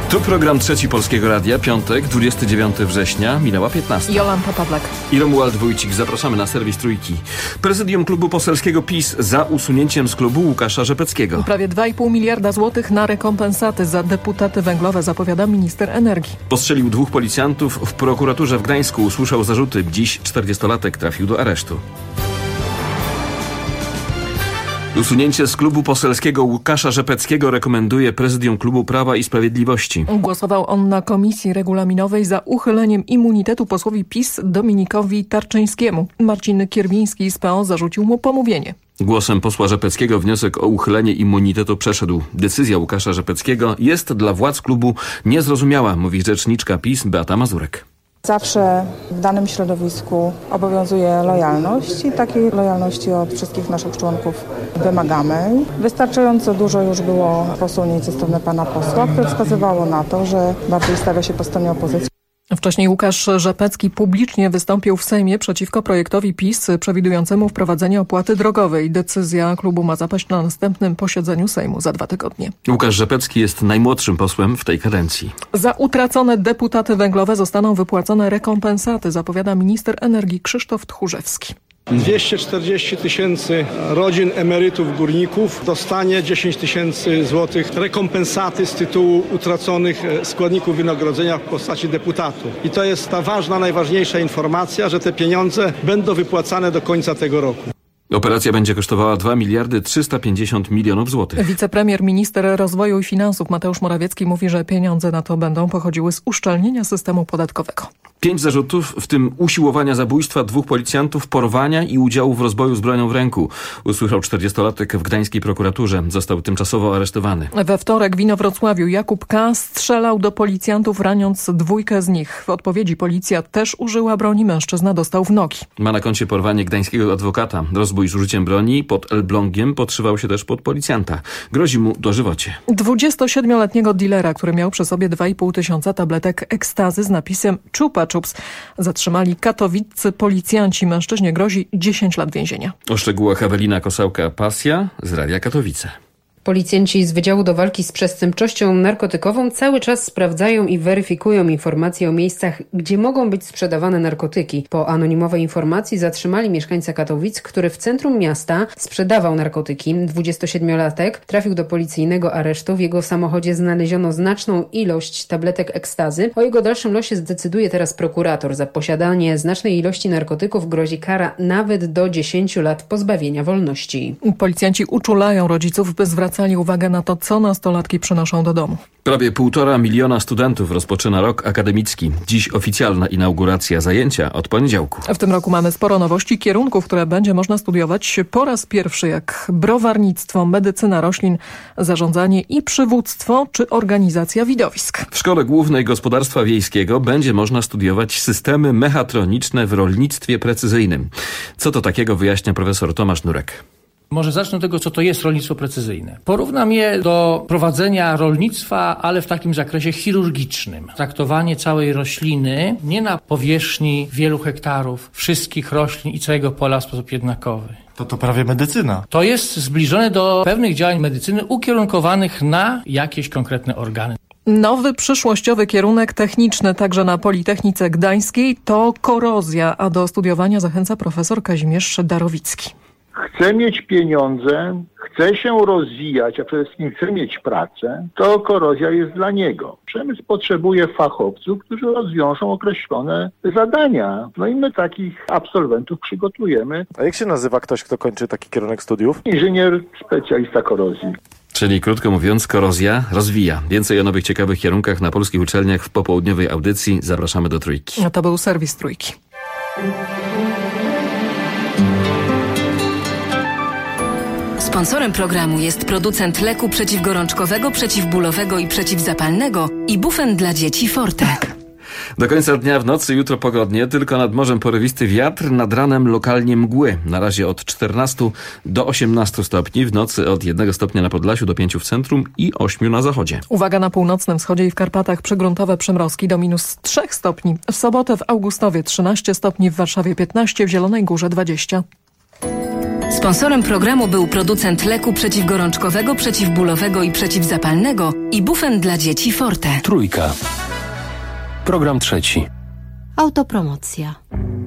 Tu program Trzeci Polskiego Radia, piątek, 29 września, minęła 15. Jolanta Pawlak I Romuald Wójcik. Zapraszamy na serwis Trójki. Prezydium Klubu Poselskiego PiS za usunięciem z klubu Łukasza Rzepeckiego. Prawie 2,5 miliarda złotych na rekompensaty za deputaty węglowe, zapowiada minister energii. Postrzelił 2 policjantów w prokuraturze w Gdańsku. Usłyszał zarzuty. Dziś 40-latek trafił do aresztu. Usunięcie z klubu poselskiego Łukasza Rzepeckiego rekomenduje prezydium klubu Prawa i Sprawiedliwości. Głosował on na komisji regulaminowej za uchyleniem immunitetu posłowi PiS Dominikowi Tarczyńskiemu. Marcin Kierwiński z PO zarzucił mu pomówienie. Głosem posła Rzepeckiego wniosek o uchylenie immunitetu przeszedł. Decyzja Łukasza Rzepeckiego jest dla władz klubu niezrozumiała, mówi rzeczniczka PiS Beata Mazurek. Zawsze w danym środowisku obowiązuje lojalność i takiej lojalności od wszystkich naszych członków wymagamy. Wystarczająco dużo już było posunięć ze strony pana posła, które wskazywało na to, że bardziej stawia się po stronie opozycji. Wcześniej Łukasz Rzepecki publicznie wystąpił w Sejmie przeciwko projektowi PiS przewidującemu wprowadzenie opłaty drogowej. Decyzja klubu ma zapaść na następnym posiedzeniu Sejmu za 2 tygodnie. Łukasz Rzepecki jest najmłodszym posłem w tej kadencji. Za utracone deputaty węglowe zostaną wypłacone rekompensaty, zapowiada minister energii Krzysztof Tchórzewski. 240 tysięcy rodzin emerytów górników dostanie 10 tysięcy złotych rekompensaty z tytułu utraconych składników wynagrodzenia w postaci deputatu. I to jest ta ważna, najważniejsza informacja, że te pieniądze będą wypłacane do końca tego roku. Operacja będzie kosztowała 2 miliardy 350 milionów złotych. Wicepremier, minister rozwoju i finansów Mateusz Morawiecki mówi, że pieniądze na to będą pochodziły z uszczelnienia systemu podatkowego. 5 zarzutów, w tym usiłowania zabójstwa 2 policjantów, porwania i udziału w rozboju z bronią w ręku. Usłyszał 40-latek w gdańskiej prokuraturze. Został tymczasowo aresztowany. We wtorek w Inowrocławiu Jakub K. strzelał do policjantów, raniąc 2 z nich. W odpowiedzi policja też użyła broni. Mężczyzna dostał w nogi. Ma na koncie porwanie gdańskiego adwokata. Rozbój z użyciem broni pod Elblągiem podszywał się też pod policjanta. Grozi mu dożywocie. 27-letniego dealera, który miał przy sobie 2,5 tysiąca tabletek ekstazy z napisem Chupa Chups, zatrzymali katowiccy policjanci. Mężczyźnie grozi 10 lat więzienia. O szczegółach Ewelina Kosałka-Pasja z Radia Katowice. Policjanci z Wydziału do Walki z Przestępczością Narkotykową cały czas sprawdzają i weryfikują informacje o miejscach, gdzie mogą być sprzedawane narkotyki. Po anonimowej informacji zatrzymali mieszkańca Katowic, który w centrum miasta sprzedawał narkotyki. 27-latek trafił do policyjnego aresztu. W jego samochodzie znaleziono znaczną ilość tabletek ekstazy. O jego dalszym losie zdecyduje teraz prokurator. Za posiadanie znacznej ilości narkotyków grozi kara nawet do 10 lat pozbawienia wolności. Policjanci uczulają rodziców, by zwracali uwagę na to, co nastolatki przynoszą do domu. Prawie 1,5 miliona studentów rozpoczyna rok akademicki. Dziś oficjalna inauguracja, zajęcia od poniedziałku. W tym roku mamy sporo nowości, kierunków, które będzie można studiować po raz pierwszy, jak browarnictwo, medycyna roślin, zarządzanie i przywództwo czy organizacja widowisk. W Szkole Głównej Gospodarstwa Wiejskiego będzie można studiować systemy mechatroniczne w rolnictwie precyzyjnym. Co to takiego, wyjaśnia profesor Tomasz Nurek. Może zacznę od tego, co to jest rolnictwo precyzyjne. Porównam je do prowadzenia rolnictwa, ale w takim zakresie chirurgicznym. Traktowanie całej rośliny nie na powierzchni wielu hektarów, wszystkich roślin i całego pola w sposób jednakowy. To prawie medycyna. To jest zbliżone do pewnych działań medycyny ukierunkowanych na jakieś konkretne organy. Nowy przyszłościowy kierunek techniczny także na Politechnice Gdańskiej to korozja, a do studiowania zachęca profesor Kazimierz Darowicki. Chce mieć pieniądze, chce się rozwijać, a przede wszystkim chce mieć pracę, to korozja jest dla niego. Przemysł potrzebuje fachowców, którzy rozwiążą określone zadania. No i my takich absolwentów przygotujemy. A jak się nazywa ktoś, kto kończy taki kierunek studiów? Inżynier, specjalista korozji. Czyli krótko mówiąc, korozja rozwija. Więcej o nowych ciekawych kierunkach na polskich uczelniach w popołudniowej audycji. Zapraszamy do Trójki. A to był serwis Trójki. Sponsorem programu jest producent leku przeciwgorączkowego, przeciwbólowego i przeciwzapalnego Ibufen dla dzieci Forte. Do końca dnia w nocy jutro pogodnie, tylko nad morzem porywisty wiatr, nad ranem lokalnie mgły. Na razie od 14 do 18 stopni, w nocy od 1 stopnia na Podlasiu do 5 w centrum i 8 na zachodzie. Uwaga, na północnym wschodzie i w Karpatach przygruntowe przymrozki do -3 stopni. W sobotę w Augustowie 13 stopni, w Warszawie 15, w Zielonej Górze 20. Sponsorem programu był producent leku przeciwgorączkowego, przeciwbólowego i przeciwzapalnego Ibufen dla dzieci Forte. Trójka. Program trzeci. Autopromocja.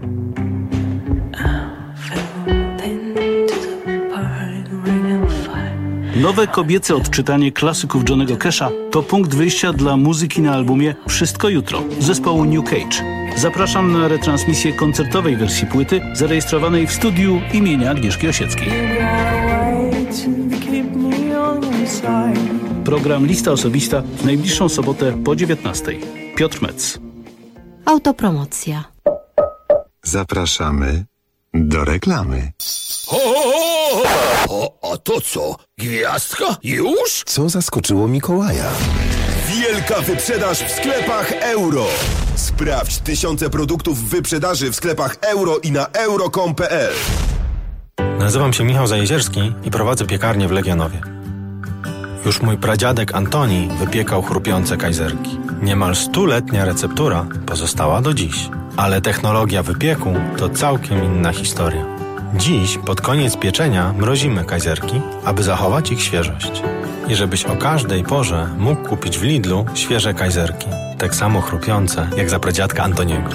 Nowe kobiece odczytanie klasyków Johnnego Casha to punkt wyjścia dla muzyki na albumie Wszystko Jutro zespołu New Cage. Zapraszam na retransmisję koncertowej wersji płyty zarejestrowanej w studiu imienia Agnieszki Osieckiej. Program Lista Osobista w najbliższą sobotę po 19:00. Piotr Metz. Autopromocja. Zapraszamy do reklamy. A to co? Gwiazdka? Już? Co zaskoczyło Mikołaja? Wielka wyprzedaż w sklepach Euro. Sprawdź tysiące produktów w wyprzedaży w sklepach Euro i na euro.com.pl. Nazywam się Michał Zajezierski i prowadzę piekarnię w Legionowie. Już mój pradziadek Antoni wypiekał chrupiące kajzerki. Niemal 100-letnia receptura pozostała do dziś. Ale technologia wypieku to całkiem inna historia. Dziś, pod koniec pieczenia, mrozimy kajzerki, aby zachować ich świeżość. I żebyś o każdej porze mógł kupić w Lidlu świeże kajzerki. Tak samo chrupiące, jak za pradziadka Antoniego.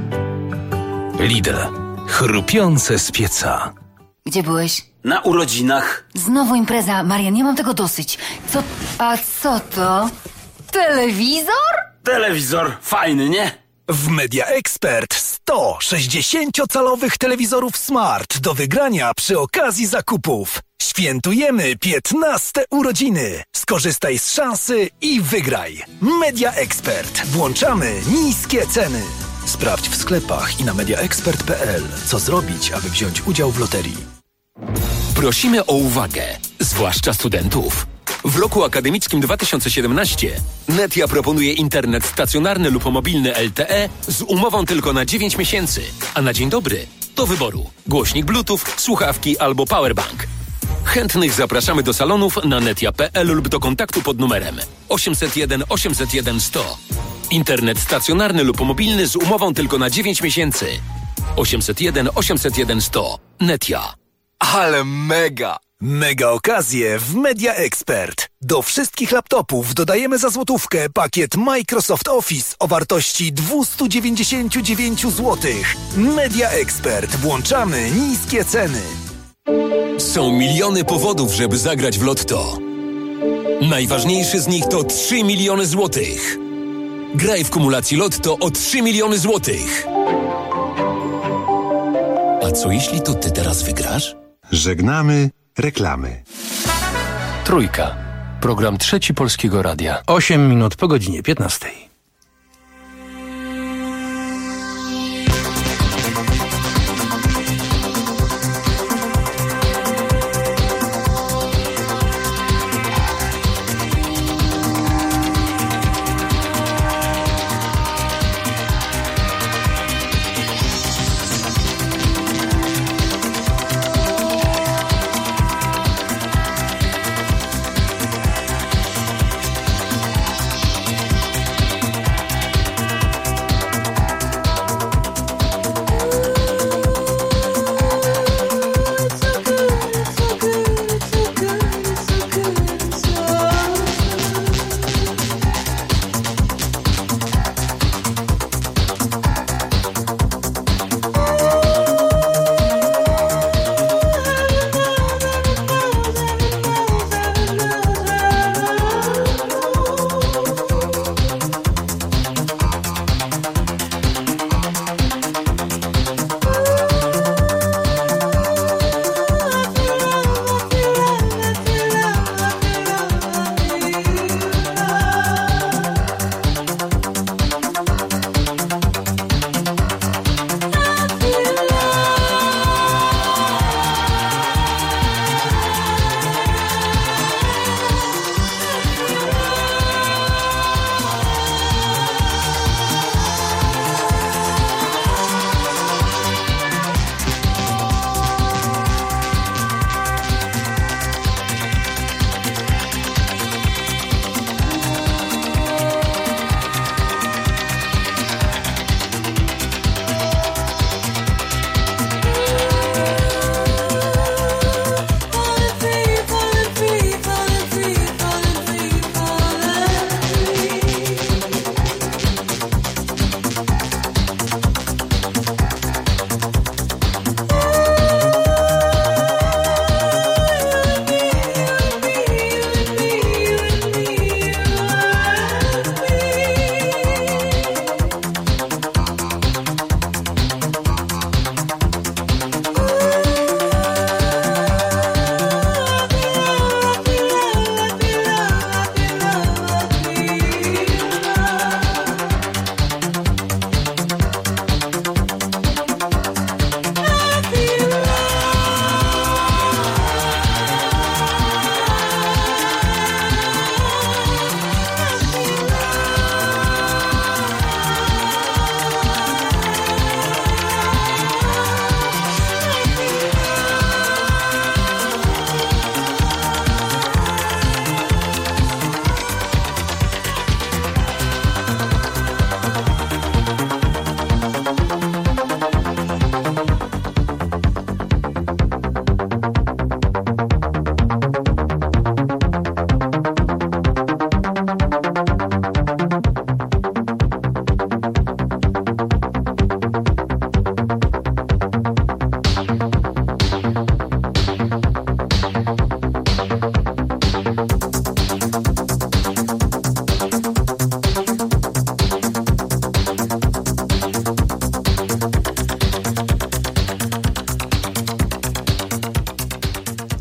Lidl. Chrupiące z pieca. Gdzie byłeś? Na urodzinach. Znowu impreza. Marian, nie mam tego dosyć. Co to? Telewizor? Telewizor. Fajny, nie? W Media Expert 100 60-calowych telewizorów smart do wygrania przy okazji zakupów. Świętujemy 15 urodziny. Skorzystaj z szansy i wygraj. Media Expert. Włączamy niskie ceny. Sprawdź w sklepach i na mediaexpert.pl, co zrobić, aby wziąć udział w loterii. Prosimy o uwagę, zwłaszcza studentów. W roku akademickim 2017 Netia proponuje internet stacjonarny lub mobilny LTE z umową tylko na 9 miesięcy, a na dzień dobry do wyboru głośnik Bluetooth, słuchawki albo powerbank. Chętnych zapraszamy do salonów na netia.pl lub do kontaktu pod numerem 801 801 100. Internet stacjonarny lub mobilny z umową tylko na 9 miesięcy. 801 801 100. Netia. Ale mega! Mega okazje w Media Expert. Do wszystkich laptopów dodajemy za złotówkę pakiet Microsoft Office o wartości 299 zł. Media Expert. Włączamy niskie ceny. Są miliony powodów, żeby zagrać w Lotto. Najważniejszy z nich to 3 miliony złotych. Graj w kumulacji Lotto o 3 miliony złotych. A co jeśli to ty teraz wygrasz? Żegnamy reklamy. Trójka. Program trzeci Polskiego Radia. 8 minut po godzinie 15.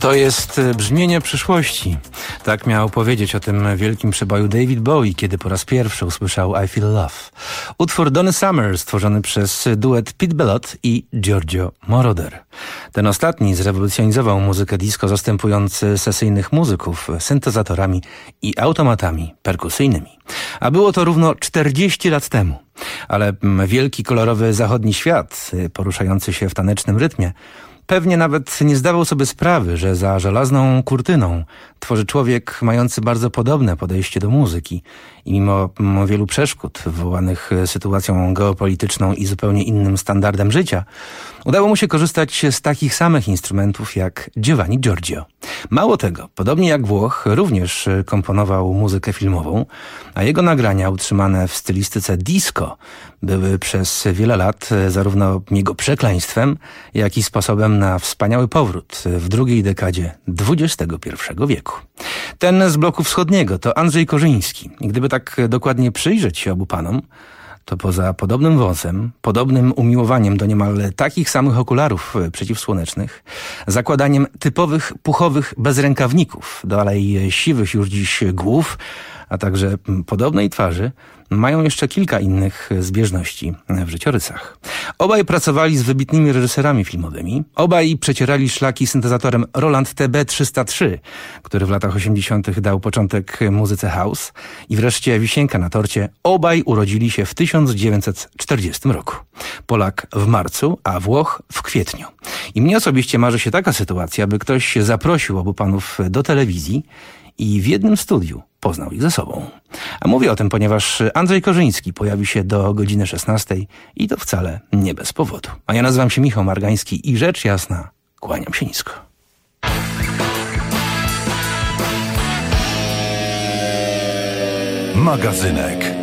To jest brzmienie przyszłości. Tak miał powiedzieć o tym wielkim przeboju David Bowie, kiedy po raz pierwszy usłyszał I Feel Love. Utwór Donny Summer stworzony przez duet Pete Bellotte i Giorgio Moroder. Ten ostatni zrewolucjonizował muzykę disco, zastępując sesyjnych muzyków syntezatorami i automatami perkusyjnymi. A było to równo 40 lat temu. Ale wielki kolorowy zachodni świat, poruszający się w tanecznym rytmie, pewnie nawet nie zdawał sobie sprawy, że za żelazną kurtyną tworzy człowiek mający bardzo podobne podejście do muzyki i mimo wielu przeszkód wywołanych sytuacją geopolityczną i zupełnie innym standardem życia, udało mu się korzystać z takich samych instrumentów jak Giovanni Giorgio. Mało tego, podobnie jak Włoch, również komponował muzykę filmową, a jego nagrania utrzymane w stylistyce disco były przez wiele lat zarówno jego przekleństwem, jak i sposobem na wspaniały powrót w drugiej dekadzie XXI wieku. Ten z bloku wschodniego to Andrzej Korzyński. I gdyby tak dokładnie przyjrzeć się obu panom, to poza podobnym wąsem, podobnym umiłowaniem do niemal takich samych okularów przeciwsłonecznych, zakładaniem typowych puchowych bezrękawników do alei siwych już dziś głów, a także podobnej twarzy, mają jeszcze kilka innych zbieżności w życiorysach. Obaj pracowali z wybitnymi reżyserami filmowymi. Obaj przecierali szlaki syntezatorem Roland TB-303, który w latach 80. dał początek muzyce house. I wreszcie wisienka na torcie. Obaj urodzili się w 1940 roku. Polak w marcu, a Włoch w kwietniu. I mnie osobiście marzy się taka sytuacja, by ktoś zaprosił obu panów do telewizji i w jednym studiu poznał ich ze sobą. A mówię o tym, ponieważ Andrzej Korzyński pojawi się do godziny 16 i to wcale nie bez powodu. A ja nazywam się Michał Margański i rzecz jasna, kłaniam się nisko. Magazynek.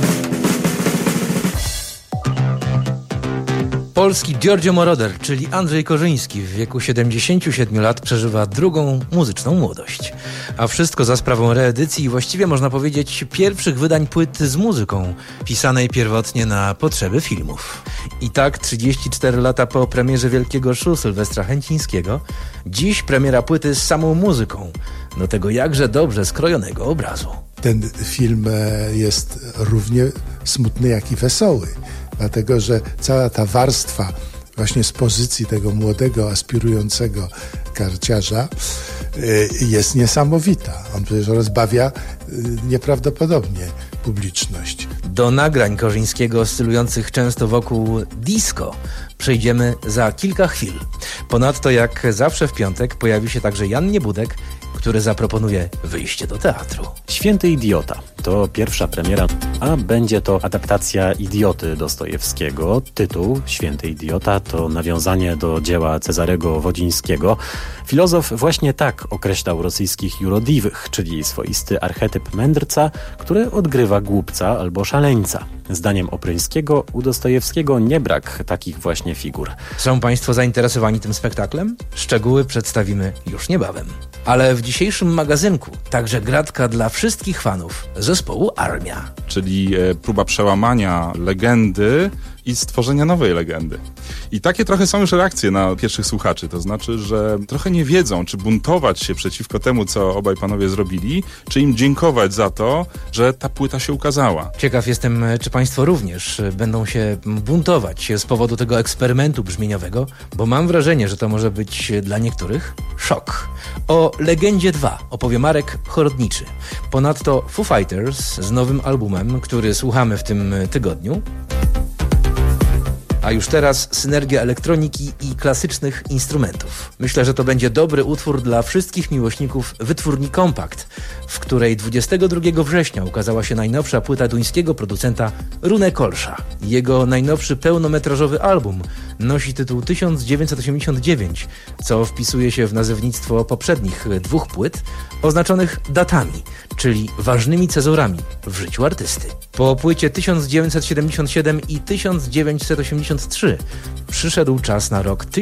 Polski Giorgio Moroder, czyli Andrzej Korzyński, w wieku 77 lat przeżywa drugą muzyczną młodość. A wszystko za sprawą reedycji i właściwie można powiedzieć pierwszych wydań płyty z muzyką, pisanej pierwotnie na potrzeby filmów. I tak 34 lata po premierze Wielkiego Szu Sylwestra Chęcińskiego, dziś premiera płyty z samą muzyką, do tego jakże dobrze skrojonego obrazu. Ten film jest równie smutny jak i wesoły. Dlatego, że cała ta warstwa właśnie z pozycji tego młodego, aspirującego karciarza jest niesamowita. On przecież rozbawia nieprawdopodobnie publiczność. Do nagrań Korzyńskiego oscylujących często wokół disco przejdziemy za kilka chwil. Ponadto jak zawsze w piątek pojawi się także Jan Niebudek, który zaproponuje wyjście do teatru. Święty Idiota to pierwsza premiera, a będzie to adaptacja Idioty Dostojewskiego. Tytuł Święty Idiota to nawiązanie do dzieła Cezarego Wodzińskiego. Filozof właśnie tak określał rosyjskich jurodiwych, czyli swoisty archetyp mędrca, który odgrywa głupca albo szaleńca. Zdaniem Opryńskiego u Dostojewskiego nie brak takich właśnie figur. Są Państwo zainteresowani tym spektaklem? Szczegóły przedstawimy już niebawem. Ale w dzisiejszym magazynku także gratka dla wszystkich fanów zespołu Armia. Czyli próba przełamania legendy i stworzenia nowej legendy. I takie trochę są już reakcje na pierwszych słuchaczy, to znaczy, że trochę nie wiedzą, czy buntować się przeciwko temu, co obaj panowie zrobili, czy im dziękować za to, że ta płyta się ukazała. Ciekaw jestem, czy Państwo również będą się buntować z powodu tego eksperymentu brzmieniowego, bo mam wrażenie, że to może być dla niektórych szok. O Legendzie 2 opowie Marek Chorodniczy. Ponadto Foo Fighters z nowym albumem, który słuchamy w tym tygodniu. A już teraz synergia elektroniki i klasycznych instrumentów. Myślę, że to będzie dobry utwór dla wszystkich miłośników wytwórni Kompakt, w której 22 września ukazała się najnowsza płyta duńskiego producenta Rune Kolsza. Jego najnowszy pełnometrażowy album nosi tytuł 1989, co wpisuje się w nazewnictwo poprzednich dwóch płyt oznaczonych datami, czyli ważnymi cezurami w życiu artysty. Po płycie 1977 i 1983 przyszedł czas na rok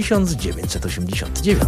1989.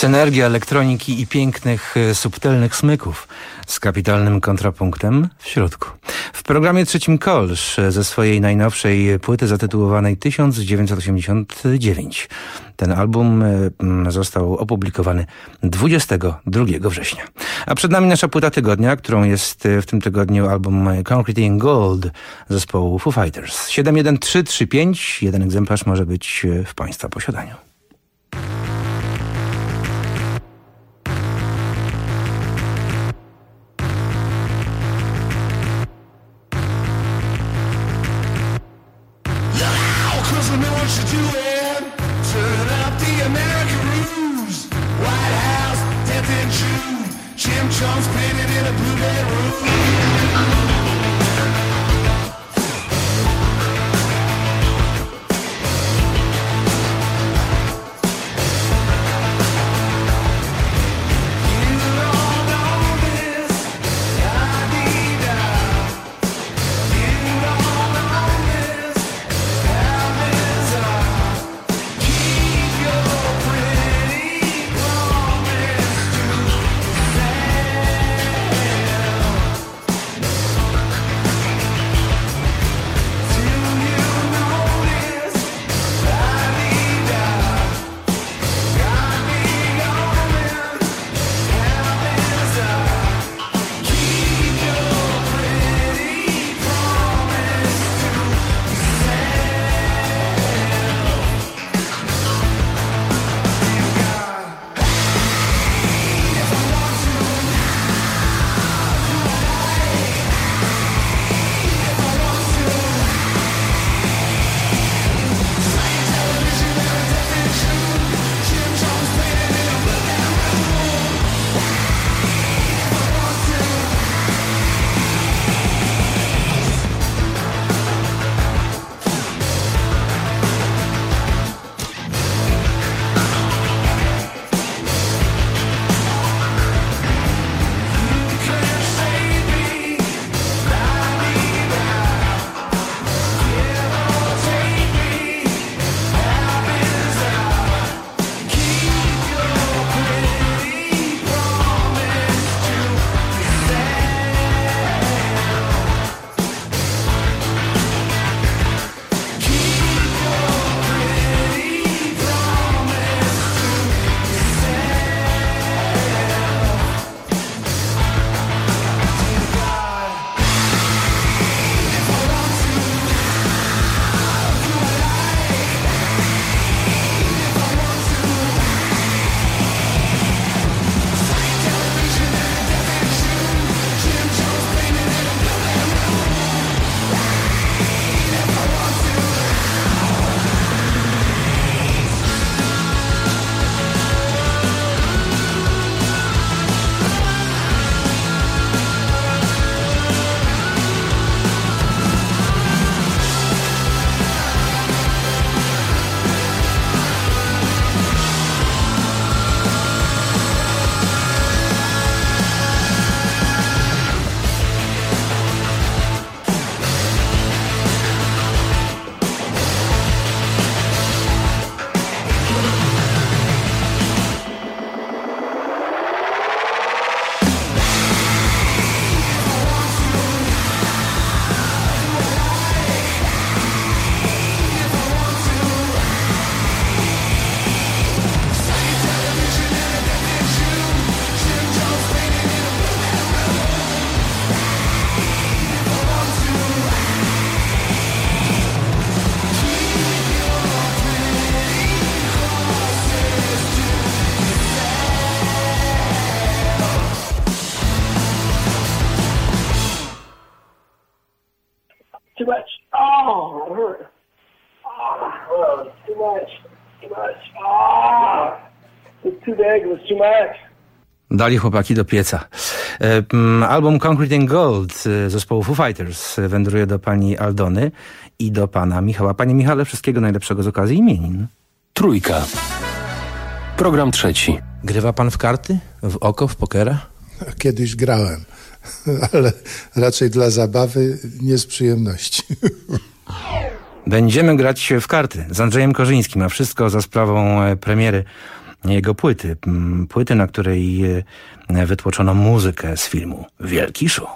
energii, elektroniki i pięknych, subtelnych smyków z kapitalnym kontrapunktem w środku. W programie trzecim Kolsz ze swojej najnowszej płyty zatytułowanej 1989. Ten album został opublikowany 22 września. A przed nami nasza płyta tygodnia, którą jest w tym tygodniu album Concrete in Gold zespołu Foo Fighters. 71335, jeden egzemplarz może być w Państwa posiadaniu. Jim Jones painted in a blue bedroom. Too much. Oh, it hurt. Oh, too much. Too much. Oh, it's too big. It was too much. Dali chłopaki do pieca. Album Concrete in Gold zespołu Foo Fighters wędruje do pani Aldony i do pana Michała. Panie Michale, wszystkiego najlepszego z okazji imienin. Trójka. Program trzeci. Grywa pan w karty? W oko, w pokera? Kiedyś grałem, ale raczej dla zabawy, nie z przyjemności. Będziemy grać w karty z Andrzejem Korzyńskim, a wszystko za sprawą premiery jego płyty. Płyty, na której wytłoczono muzykę z filmu Wielki Szu.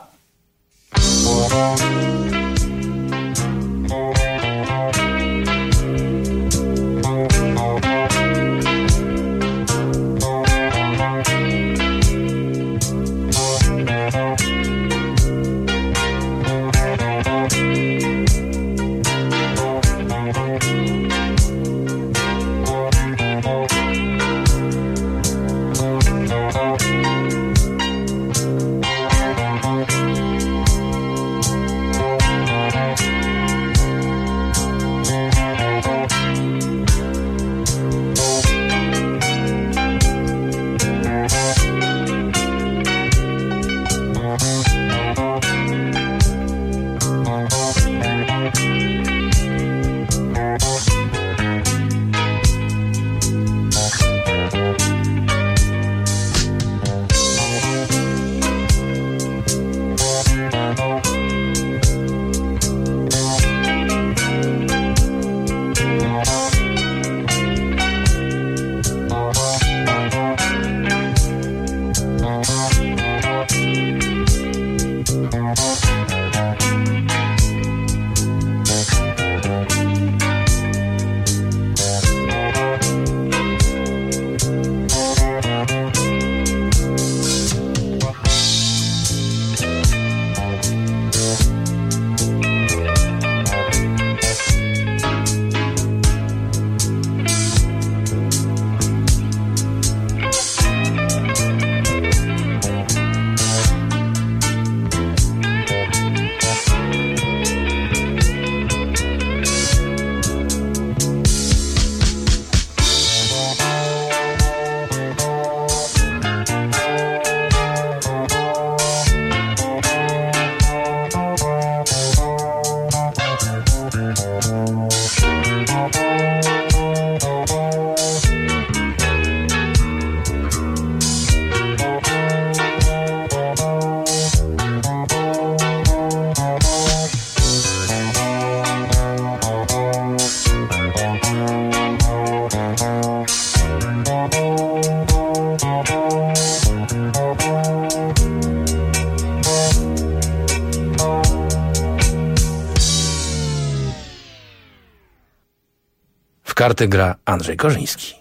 W karty gra Andrzej Korzyński.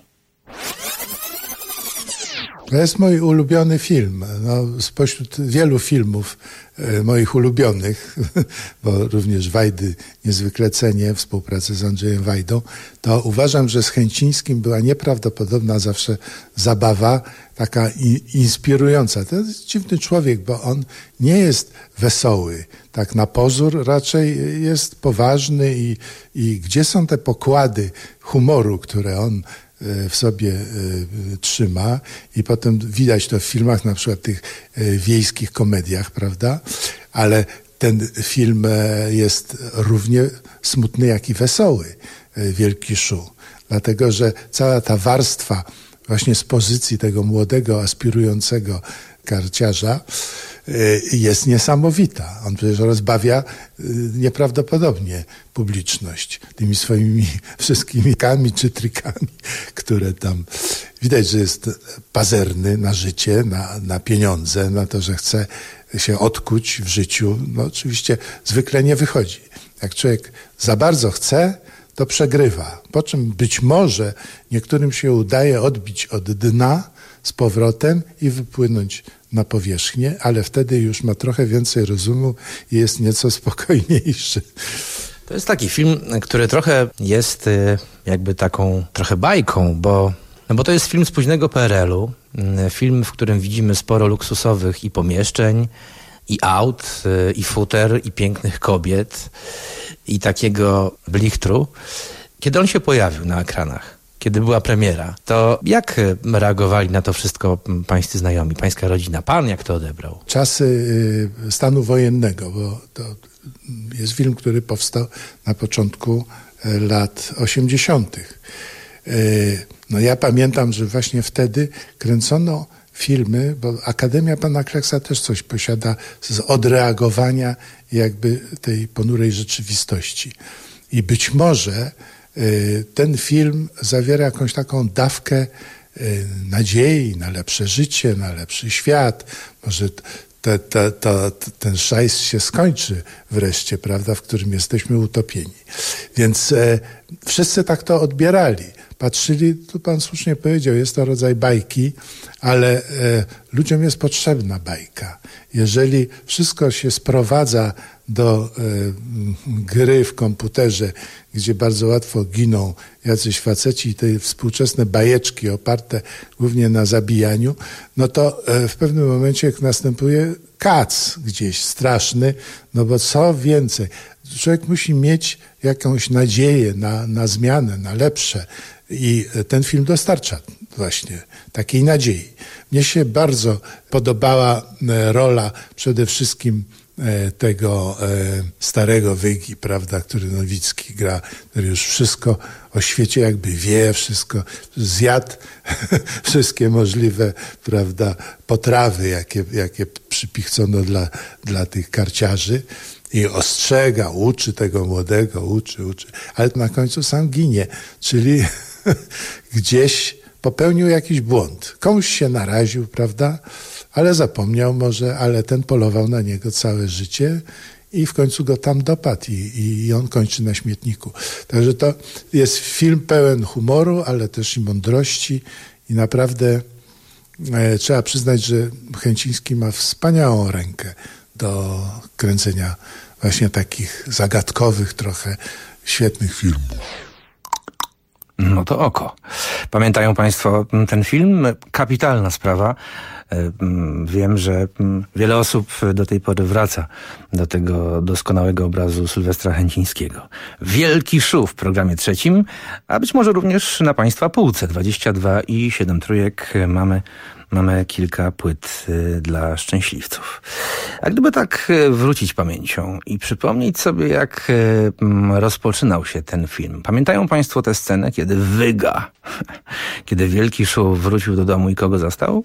To jest mój ulubiony film. Spośród wielu filmów moich ulubionych, bo również Wajdy niezwykle cenię, współpracę z Andrzejem Wajdą, to uważam, że z Chęcińskim była nieprawdopodobna zawsze zabawa, taka inspirująca. To jest dziwny człowiek, bo on nie jest wesoły. Tak na pozór raczej jest poważny i gdzie są te pokłady humoru, które on w sobie trzyma i potem widać to w filmach, na przykład tych wiejskich komediach, prawda? Ale ten film jest równie smutny, jak i wesoły, Wielki Szu. Dlatego, że cała ta warstwa właśnie z pozycji tego młodego, aspirującego karciarza jest niesamowita. On przecież rozbawia nieprawdopodobnie publiczność tymi swoimi wszystkimi trikami czy trikami, które tam... Widać, że jest pazerny na życie, na pieniądze, na to, że chce się odkuć w życiu. No oczywiście zwykle nie wychodzi. Jak człowiek za bardzo chce, to przegrywa. Po czym być może niektórym się udaje odbić od dna z powrotem i wypłynąć na powierzchnię, ale wtedy już ma trochę więcej rozumu i jest nieco spokojniejszy. To jest taki film, który trochę jest jakby taką trochę bajką, bo to jest film z późnego PRL-u. Film, w którym widzimy sporo luksusowych i pomieszczeń, i aut, i futer, i pięknych kobiet, i takiego blichtru. Kiedy on się pojawił na ekranach, kiedy była premiera, to jak reagowali na to wszystko pańscy znajomi, pańska rodzina? Pan jak to odebrał? Czasy stanu wojennego, bo to jest film, który powstał na początku lat 80. No ja pamiętam, że właśnie wtedy kręcono filmy, bo Akademia Pana Kleksa też coś posiada z odreagowania jakby tej ponurej rzeczywistości. I być może ten film zawiera jakąś taką dawkę nadziei na lepsze życie, na lepszy świat. Może ten szajs się skończy wreszcie, prawda, w którym jesteśmy utopieni. Więc wszyscy tak to odbierali. Patrzyli, tu pan słusznie powiedział, jest to rodzaj bajki, ale ludziom jest potrzebna bajka. Jeżeli wszystko się sprowadza do gry w komputerze, gdzie bardzo łatwo giną jacyś faceci i te współczesne bajeczki oparte głównie na zabijaniu, no to w pewnym momencie następuje kac gdzieś straszny, no bo co więcej, człowiek musi mieć jakąś nadzieję na zmianę, na lepsze i ten film dostarcza właśnie takiej nadziei. Mnie się bardzo podobała rola przede wszystkim tego starego Wygi, prawda, który Nowicki gra, który już wszystko o świecie jakby wie, wszystko zjadł, wszystkie możliwe, prawda, potrawy, jakie przypichcono dla tych karciarzy i ostrzega, uczy tego młodego, uczy, ale na końcu sam ginie, czyli gdzieś popełnił jakiś błąd. Komuś się naraził, prawda, ale zapomniał może, ale ten polował na niego całe życie i w końcu go tam dopadł i on kończy na śmietniku. Także to jest film pełen humoru, ale też i mądrości i naprawdę trzeba przyznać, że Chęciński ma wspaniałą rękę do kręcenia właśnie takich zagadkowych trochę świetnych filmów. No to oko. Pamiętają państwo ten film? Kapitalna sprawa. Wiem, że wiele osób do tej pory wraca do tego doskonałego obrazu Sylwestra Chęcińskiego. Wielki Szu w programie trzecim, a być może również na państwa półce. 22 i 7 trójek mamy kilka płyt dla szczęśliwców. A gdyby tak wrócić pamięcią i przypomnieć sobie, jak rozpoczynał się ten film. Pamiętają państwo tę scenę, kiedy Wyga, kiedy Wielki Szu wrócił do domu i kogo zastał?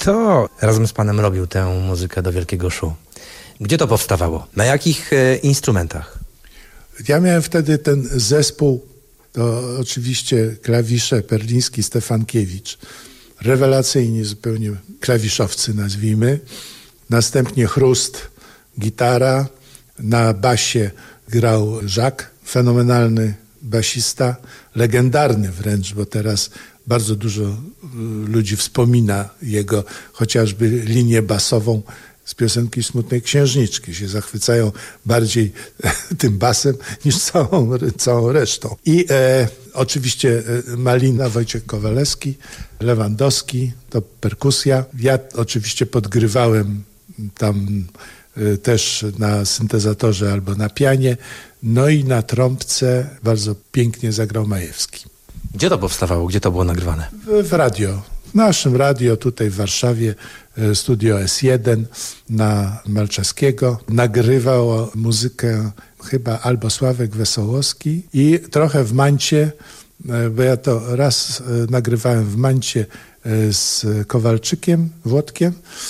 Kto razem z panem robił tę muzykę do Wielkiego Szu? Gdzie to powstawało? Na jakich instrumentach? Ja miałem wtedy ten zespół, to oczywiście klawisze, Perliński, Stefankiewicz. Rewelacyjni zupełnie klawiszowcy, nazwijmy. Następnie chrust, gitara. Na basie grał Jacques, fenomenalny basista, legendarny wręcz, bo teraz bardzo dużo ludzi wspomina jego chociażby linię basową z piosenki Smutnej Księżniczki. Się zachwycają bardziej tym basem niż całą resztą. I oczywiście Malina, Wojciech Kowalewski, Lewandowski, to perkusja. Ja oczywiście podgrywałem tam też na syntezatorze albo na pianie. No i na trąbce bardzo pięknie zagrał Majewski. Gdzie to powstawało? Gdzie to było nagrywane? W radio. W naszym radio tutaj w Warszawie, studio S1 na Malczewskiego. Nagrywał muzykę chyba albo Sławek Wesołowski i trochę w Mancie, bo ja to raz nagrywałem w Mancie z Kowalczykiem, Włodkiem,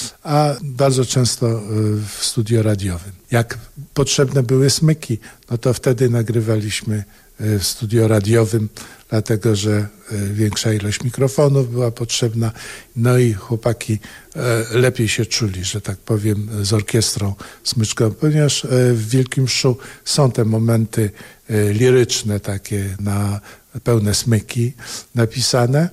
a bardzo często w studio radiowym. Jak potrzebne były smyki, no to wtedy nagrywaliśmy w studio radiowym, dlatego że większa ilość mikrofonów była potrzebna, no i chłopaki lepiej się czuli, że tak powiem, z orkiestrą smyczkową, ponieważ w Wielkim Szu są te momenty liryczne takie na pełne smyki napisane,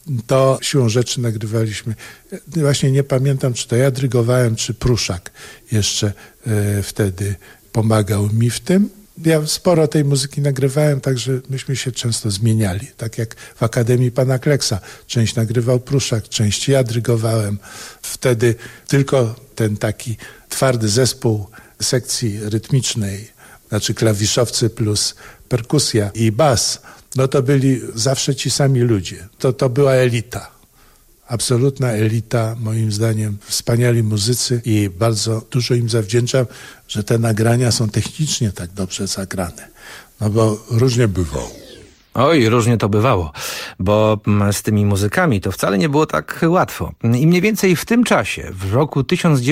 to siłą rzeczy nagrywaliśmy. Właśnie nie pamiętam, czy to ja dyrygowałem, czy Pruszak jeszcze wtedy pomagał mi w tym. Ja sporo tej muzyki nagrywałem, także myśmy się często zmieniali. Tak jak w Akademii Pana Kleksa. Część nagrywał Pruszak, część ja dyrygowałem. Wtedy tylko ten taki twardy zespół sekcji rytmicznej, znaczy klawiszowcy plus perkusja i bas, no to byli zawsze ci sami ludzie. To była elita. Absolutna elita, moim zdaniem, wspaniali muzycy i bardzo dużo im zawdzięczam, że te nagrania są technicznie tak dobrze zagrane. No bo różnie bywało. Oj, różnie to bywało, bo z tymi muzykami to wcale nie było tak łatwo. I mniej więcej w tym czasie, w roku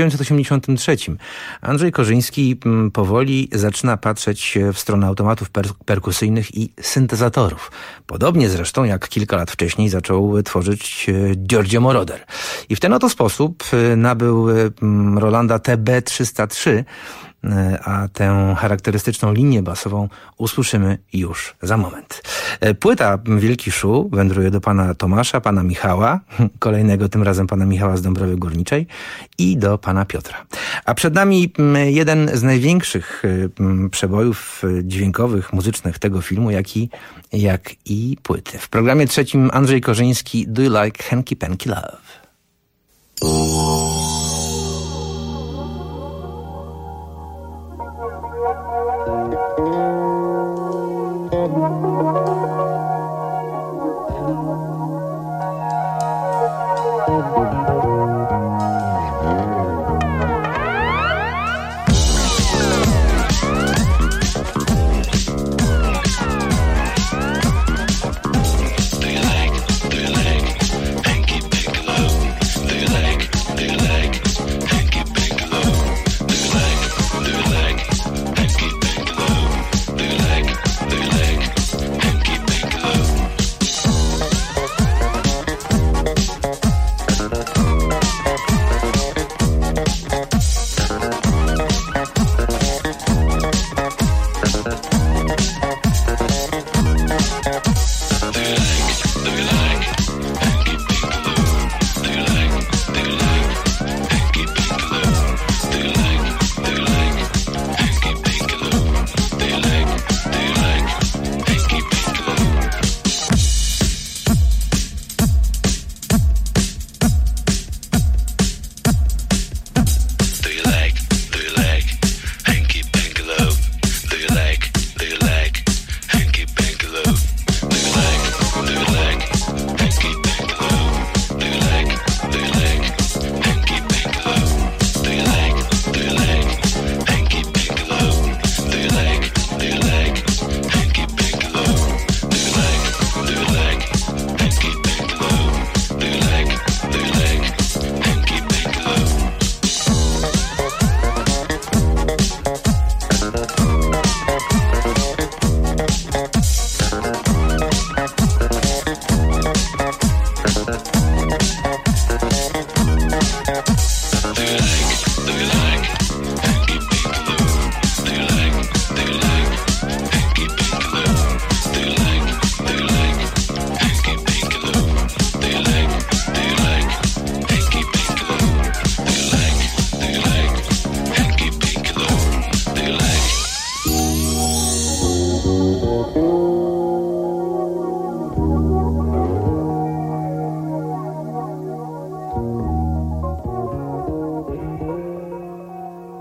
1983, Andrzej Korzyński powoli zaczyna patrzeć w stronę automatów perkusyjnych i syntezatorów. Podobnie zresztą jak kilka lat wcześniej zaczął tworzyć Giorgio Moroder. I w ten oto sposób nabył Rolanda TB303, a tę charakterystyczną linię basową usłyszymy już za moment. Płyta Wielki Szu wędruje do pana Tomasza, pana Michała, kolejnego tym razem pana Michała z Dąbrowy Górniczej i do pana Piotra. A przed nami jeden z największych przebojów dźwiękowych, muzycznych tego filmu, jak i płyty. W programie trzecim Andrzej Korzyński, Do You Like Hanky Panky Love?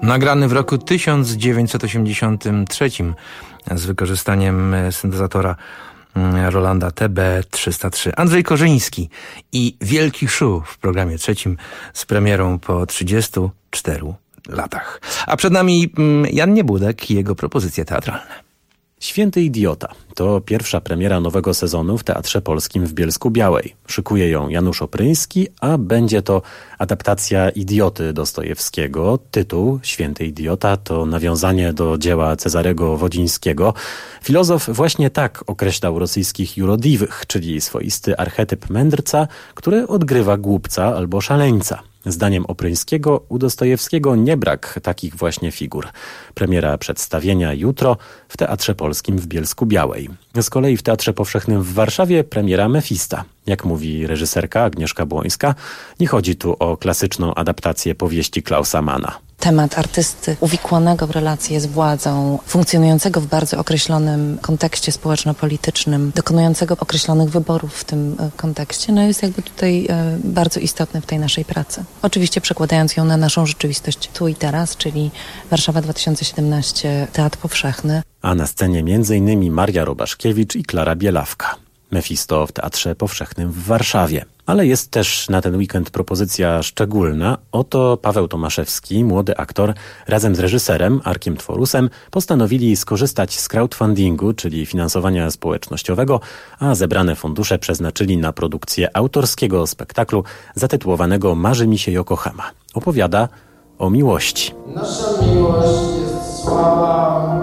Nagrany w roku 1983 z wykorzystaniem syntezatora Rolanda TB-303. Andrzej Korzyński i Wielki Szu w programie trzecim z premierą po 34 latach. A przed nami Jan Niebudek i jego propozycje teatralne. Święty Idiota to pierwsza premiera nowego sezonu w Teatrze Polskim w Bielsku-Białej. Szykuje ją Janusz Opryński, a będzie to adaptacja Idioty Dostojewskiego. Tytuł Święty Idiota to nawiązanie do dzieła Cezarego Wodzińskiego. Filozof właśnie tak określał rosyjskich jurodiwych, czyli swoisty archetyp mędrca, który odgrywa głupca albo szaleńca. Zdaniem Opryńskiego u Dostojewskiego nie brak takich właśnie figur. Premiera przedstawienia jutro w Teatrze Polskim w Bielsku-Białej. Z kolei w Teatrze Powszechnym w Warszawie premiera Mefista. Jak mówi reżyserka Agnieszka Błońska, nie chodzi tu o klasyczną adaptację powieści Klausa Manna. Temat artysty uwikłanego w relacje z władzą, funkcjonującego w bardzo określonym kontekście społeczno-politycznym, dokonującego określonych wyborów w tym kontekście, jest jakby tutaj bardzo istotny w tej naszej pracy. Oczywiście przekładając ją na naszą rzeczywistość tu i teraz, czyli Warszawa 2017, Teatr Powszechny. A na scenie m.in. Maria Robaszkiewicz i Klara Bielawka. Mefisto w Teatrze Powszechnym w Warszawie. Ale jest też na ten weekend propozycja szczególna. Oto Paweł Tomaszewski, młody aktor, razem z reżyserem Arkiem Tworusem postanowili skorzystać z crowdfundingu, czyli finansowania społecznościowego, a zebrane fundusze przeznaczyli na produkcję autorskiego spektaklu zatytułowanego Marzy mi się Yokohama. Opowiada o miłości. Nasza miłość jest słaba,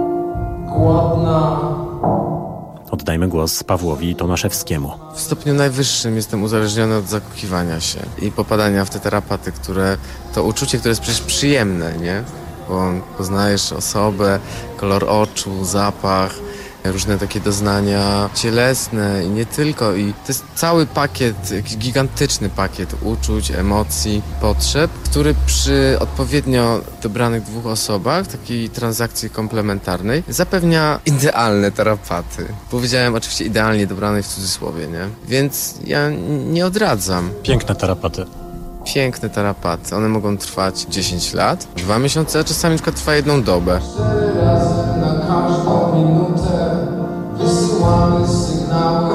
głodna. Oddajmy głos Pawłowi Tomaszewskiemu. W stopniu najwyższym jestem uzależniony od zakochiwania się i popadania w te tarapaty, które to uczucie, które jest przecież przyjemne, nie? Bo poznajesz osobę, kolor oczu, zapach, różne takie doznania cielesne i nie tylko. I to jest cały pakiet, jakiś gigantyczny pakiet uczuć, emocji, potrzeb, który przy odpowiednio dobranych dwóch osobach, takiej transakcji komplementarnej, zapewnia idealne tarapaty. Powiedziałem oczywiście idealnie dobranej w cudzysłowie, nie? Więc ja nie odradzam. Piękne tarapaty. Piękne tarapaty. One mogą trwać 10 lat, 2 miesiące, a czasami na przykład trwa 1 dobę. 4 razy na każdą minutę wysyłamy sygnały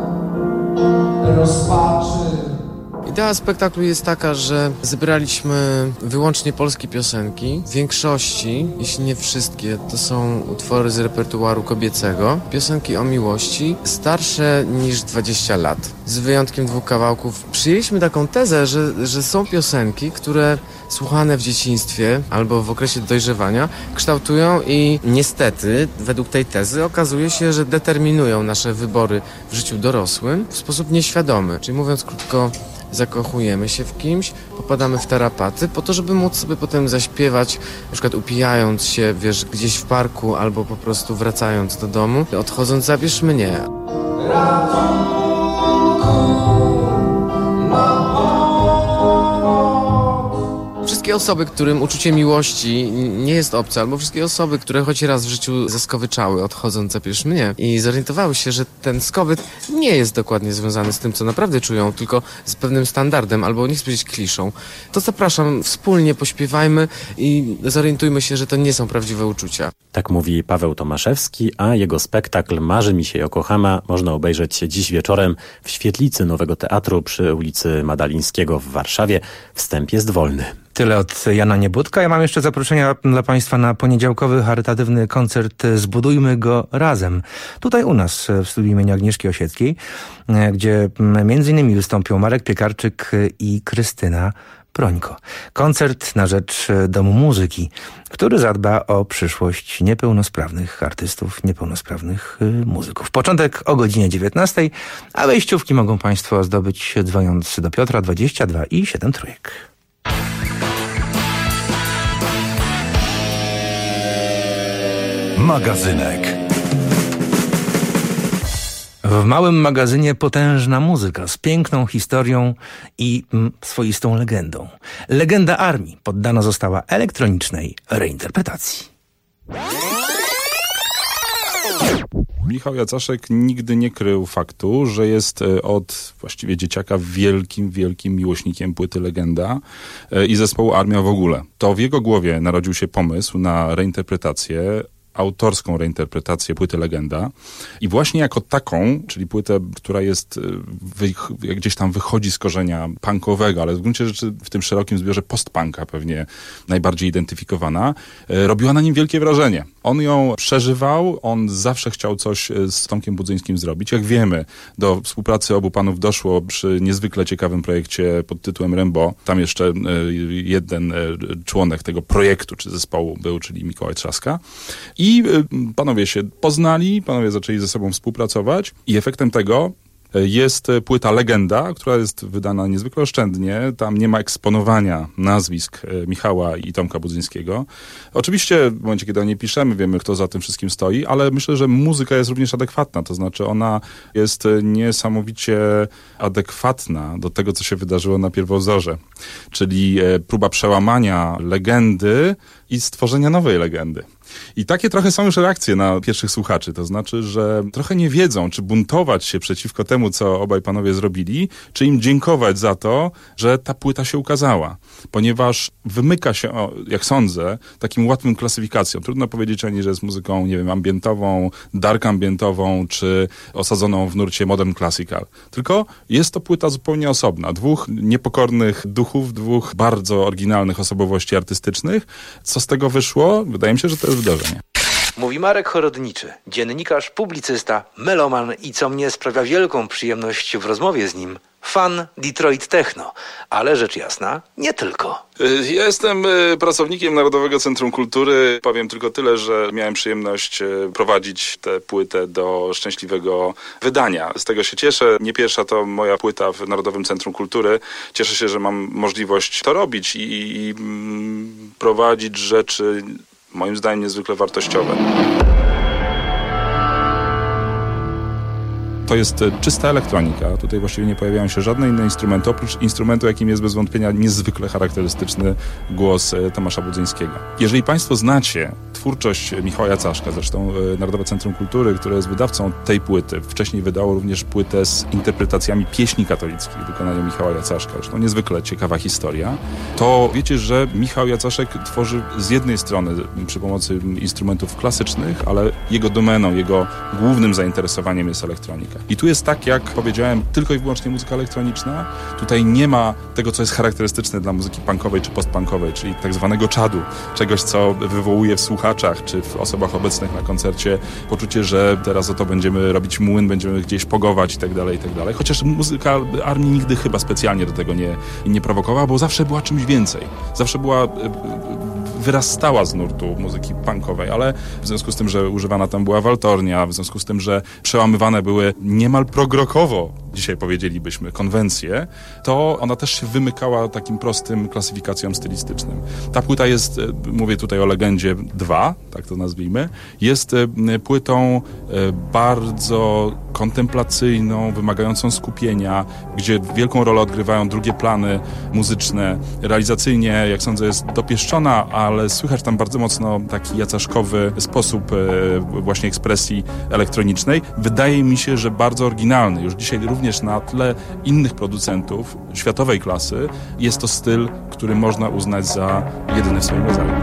rozpaczy. Idea spektaklu jest taka, że zebraliśmy wyłącznie polskie piosenki. W większości, jeśli nie wszystkie, to są utwory z repertuaru kobiecego. Piosenki o miłości starsze niż 20 lat. Z wyjątkiem 2 kawałków. Przyjęliśmy taką tezę, że są piosenki, które słuchane w dzieciństwie albo w okresie dojrzewania kształtują i niestety, według tej tezy, okazuje się, że determinują nasze wybory w życiu dorosłym w sposób nieświadomy. Czyli mówiąc krótko, zakochujemy się w kimś, popadamy w tarapaty po to, żeby móc sobie potem zaśpiewać, na przykład upijając się, gdzieś w parku albo po prostu wracając do domu, odchodząc zabierz mnie. Wszystkie osoby, którym uczucie miłości nie jest obce, albo wszystkie osoby, które choć raz w życiu zaskowyczały, odchodząc zabierz mnie i zorientowały się, że ten skowyt nie jest dokładnie związany z tym, co naprawdę czują, tylko z pewnym standardem, albo nie chcę powiedzieć kliszą, to zapraszam, wspólnie pośpiewajmy i zorientujmy się, że to nie są prawdziwe uczucia. Tak mówi Paweł Tomaszewski, a jego spektakl Marzy mi się Yokohama można obejrzeć dziś wieczorem w świetlicy Nowego Teatru przy ulicy Madalińskiego w Warszawie. Wstęp jest wolny. Tyle od Jana Niebudka. Ja mam jeszcze zaproszenia dla Państwa na poniedziałkowy charytatywny koncert Zbudujmy go razem. Tutaj u nas w studiu imienia Agnieszki Osieckiej, gdzie m.in. wystąpią Marek Piekarczyk i Krystyna Prońko. Koncert na rzecz Domu Muzyki, który zadba o przyszłość niepełnosprawnych artystów, niepełnosprawnych muzyków. Początek o godzinie 19, a wejściówki mogą Państwo zdobyć dzwoniąc do Piotra 22 i 7 trójek. Magazynek. W małym magazynie potężna muzyka z piękną historią i swoistą legendą. Legenda Armii poddana została elektronicznej reinterpretacji. Michał Jacaszek nigdy nie krył faktu, że jest od właściwie dzieciaka wielkim miłośnikiem płyty Legenda i zespołu Armia w ogóle. To w jego głowie narodził się pomysł na reinterpretację, autorską reinterpretację płyty Legenda i właśnie jako taką, czyli płytę, która jest gdzieś tam wychodzi z korzenia punkowego, ale w gruncie rzeczy w tym szerokim zbiorze post-punka pewnie najbardziej identyfikowana, robiła na nim wielkie wrażenie. On ją przeżywał, on zawsze chciał coś z Tomkiem Budzyńskim zrobić. Jak wiemy, do współpracy obu panów doszło przy niezwykle ciekawym projekcie pod tytułem Rembo. Tam jeszcze jeden członek tego projektu czy zespołu był, czyli Mikołaj Trzaska. I panowie się poznali, panowie zaczęli ze sobą współpracować i efektem tego jest płyta Legenda, która jest wydana niezwykle oszczędnie. Tam nie ma eksponowania nazwisk Michała i Tomka Budzyńskiego. Oczywiście w momencie, kiedy o niej piszemy, wiemy, kto za tym wszystkim stoi, ale myślę, że muzyka jest również adekwatna. To znaczy ona jest niesamowicie adekwatna do tego, co się wydarzyło na pierwowzorze. Czyli próba przełamania legendy i stworzenia nowej legendy. I takie trochę są już reakcje na pierwszych słuchaczy. To znaczy, że trochę nie wiedzą, czy buntować się przeciwko temu, co obaj panowie zrobili, czy im dziękować za to, że ta płyta się ukazała. Ponieważ wymyka się, jak sądzę, takim łatwym klasyfikacjom. Trudno powiedzieć ani, że jest muzyką, nie wiem, ambientową, dark ambientową, czy osadzoną w nurcie modern classical. Tylko jest to płyta zupełnie osobna. Dwóch niepokornych duchów, dwóch bardzo oryginalnych osobowości artystycznych. Co z tego wyszło? Wydaje mi się, że to jest wydarzenie. Mówi Marek Chorodniczy, dziennikarz, publicysta, meloman i co mnie sprawia wielką przyjemność w rozmowie z nim, fan Detroit Techno, ale rzecz jasna, nie tylko. Ja jestem pracownikiem Narodowego Centrum Kultury. Powiem tylko tyle, że miałem przyjemność prowadzić tę płytę do szczęśliwego wydania. Z tego się cieszę. Nie pierwsza to moja płyta w Narodowym Centrum Kultury. Cieszę się, że mam możliwość to robić i prowadzić rzeczy, moim zdaniem, niezwykle wartościowe. To jest czysta elektronika. Tutaj właściwie nie pojawiają się żadne inne instrumenty, oprócz instrumentu, jakim jest bez wątpienia niezwykle charakterystyczny głos Tomasza Budzyńskiego. Jeżeli państwo znacie twórczość Michała Jacaszka, zresztą Narodowe Centrum Kultury, które jest wydawcą tej płyty, wcześniej wydało również płytę z interpretacjami pieśni katolickich w wykonaniu Michała Jacaszka. Zresztą niezwykle ciekawa historia. To wiecie, że Michał Jacaszek tworzy z jednej strony przy pomocy instrumentów klasycznych, ale jego domeną, jego głównym zainteresowaniem jest elektronika. I tu jest tak, jak powiedziałem, tylko i wyłącznie muzyka elektroniczna. Tutaj nie ma tego, co jest charakterystyczne dla muzyki punkowej czy postpunkowej, czyli tak zwanego czadu. Czegoś, co wywołuje w słuchaczach czy w osobach obecnych na koncercie poczucie, że teraz oto będziemy robić młyn, będziemy gdzieś pogować i tak dalej, i tak dalej. Chociaż muzyka Armii nigdy chyba specjalnie do tego nie prowokowała, bo zawsze była czymś więcej. Zawsze była wyrastała z nurtu muzyki punkowej, ale w związku z tym, że używana tam była waltornia, w związku z tym, że przełamywane były niemal progrokowo, dzisiaj powiedzielibyśmy, konwencje, to ona też się wymykała takim prostym klasyfikacjom stylistycznym. Ta płyta jest, mówię tutaj o Legendzie 2, tak to nazwijmy, jest płytą bardzo kontemplacyjną, wymagającą skupienia, gdzie wielką rolę odgrywają drugie plany muzyczne. Realizacyjnie, jak sądzę, jest dopieszczona, ale słychać tam bardzo mocno taki jacaszkowy sposób właśnie ekspresji elektronicznej. Wydaje mi się, że bardzo oryginalny. Już dzisiaj również na tle innych producentów światowej klasy jest to styl, który można uznać za jedyny w swoim rodzaju.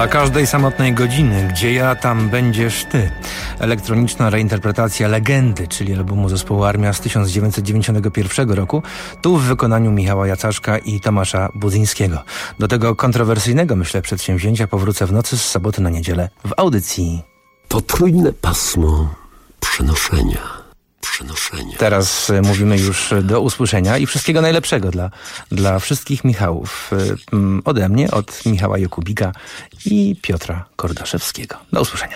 Dla każdej samotnej godziny, gdzie ja, tam będziesz ty. Elektroniczna reinterpretacja Legendy, czyli albumu zespołu Armia z 1991 roku, tu w wykonaniu Michała Jacaszka i Tomasza Budzyńskiego. Do tego kontrowersyjnego, myślę, przedsięwzięcia powrócę w nocy z soboty na niedzielę w audycji. Potrójne pasmo przenoszenia. Teraz mówimy już do usłyszenia i wszystkiego najlepszego dla wszystkich Michałów. Ode mnie, od Michała Jakubika i Piotra Kordaszewskiego. Do usłyszenia.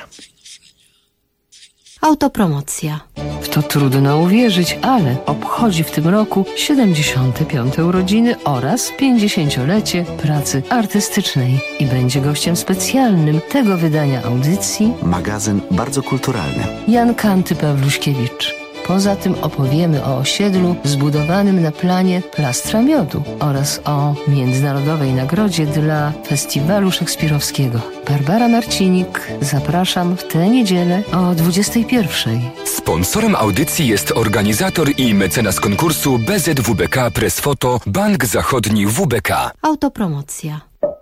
Autopromocja. W to trudno uwierzyć, ale obchodzi w tym roku 75. urodziny oraz 50-lecie pracy artystycznej i będzie gościem specjalnym tego wydania audycji magazyn bardzo kulturalny Jan Kanty-Pawluśkiewicz. Poza tym opowiemy o osiedlu zbudowanym na planie Plastra Miodu oraz o międzynarodowej nagrodzie dla Festiwalu Szekspirowskiego. Barbara Marcinik, zapraszam w tę niedzielę o 21:00. Sponsorem audycji jest organizator i mecenas konkursu BZWBK Press Photo Bank Zachodni WBK. Autopromocja.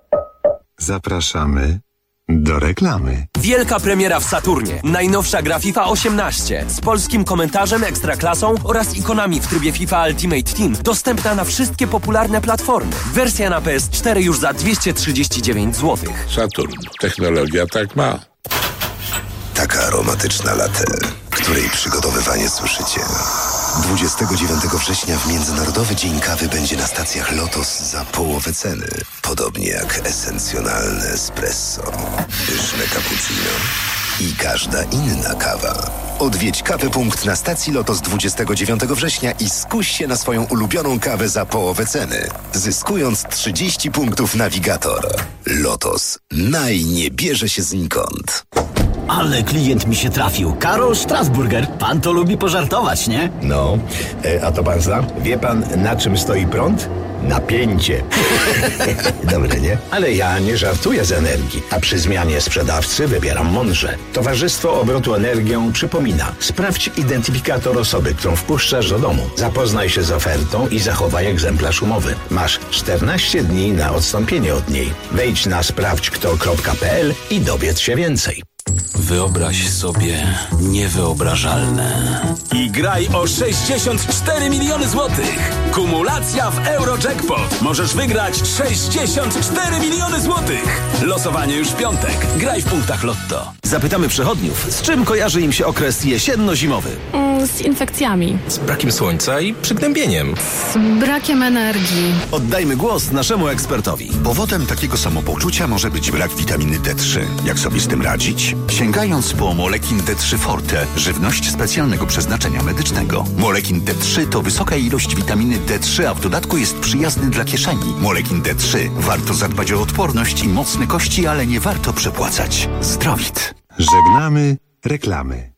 Zapraszamy do reklamy. Wielka premiera w Saturnie. Najnowsza gra FIFA 18 z polskim komentarzem, ekstraklasą oraz ikonami w trybie FIFA Ultimate Team. Dostępna na wszystkie popularne platformy. Wersja na PS4 już za 239 zł. Saturn. Technologia tak ma. Taka aromatyczna latte, której przygotowywanie słyszycie. 29 września w Międzynarodowy Dzień Kawy będzie na stacjach Lotos za połowę ceny. Podobnie jak esencjonalne espresso, pyszne cappuccino i każda inna kawa. Odwiedź Kawy.punkt na stacji Lotos 29 września i skuś się na swoją ulubioną kawę za połowę ceny, zyskując 30 punktów Navigator. Lotos. Nie bierze się znikąd. Ale klient mi się trafił. Karol Strasburger. Pan to lubi pożartować, nie? No, a to pan zna? Wie pan, na czym stoi prąd? Napięcie. Dobre, nie? Ale ja nie żartuję z energii, a przy zmianie sprzedawcy wybieram mądrze. Towarzystwo Obrotu Energią przypomina: sprawdź identyfikator osoby, którą wpuszczasz do domu. Zapoznaj się z ofertą i zachowaj egzemplarz umowy. Masz 14 dni na odstąpienie od niej. Wejdź na sprawdźkto.pl i dowiedz się więcej. Wyobraź sobie niewyobrażalne. I graj o 64 miliony złotych. Kumulacja w Eurojackpot. Możesz wygrać 64 miliony złotych. Losowanie już w piątek. Graj w punktach Lotto. Zapytamy przechodniów, z czym kojarzy im się okres jesienno-zimowy? Z infekcjami. Z brakiem słońca i przygnębieniem. Z brakiem energii. Oddajmy głos naszemu ekspertowi. Powodem takiego samopoczucia może być brak witaminy D3. Jak sobie z tym radzić? Sięgając po Molekin D3 Forte, żywność specjalnego przeznaczenia medycznego. Molekin D3 to wysoka ilość witaminy D3, a w dodatku jest przyjazny dla kieszeni. Molekin D3. Warto zadbać o odporność i mocne kości, ale nie warto przepłacać. Zdrowit. Żegnamy reklamy.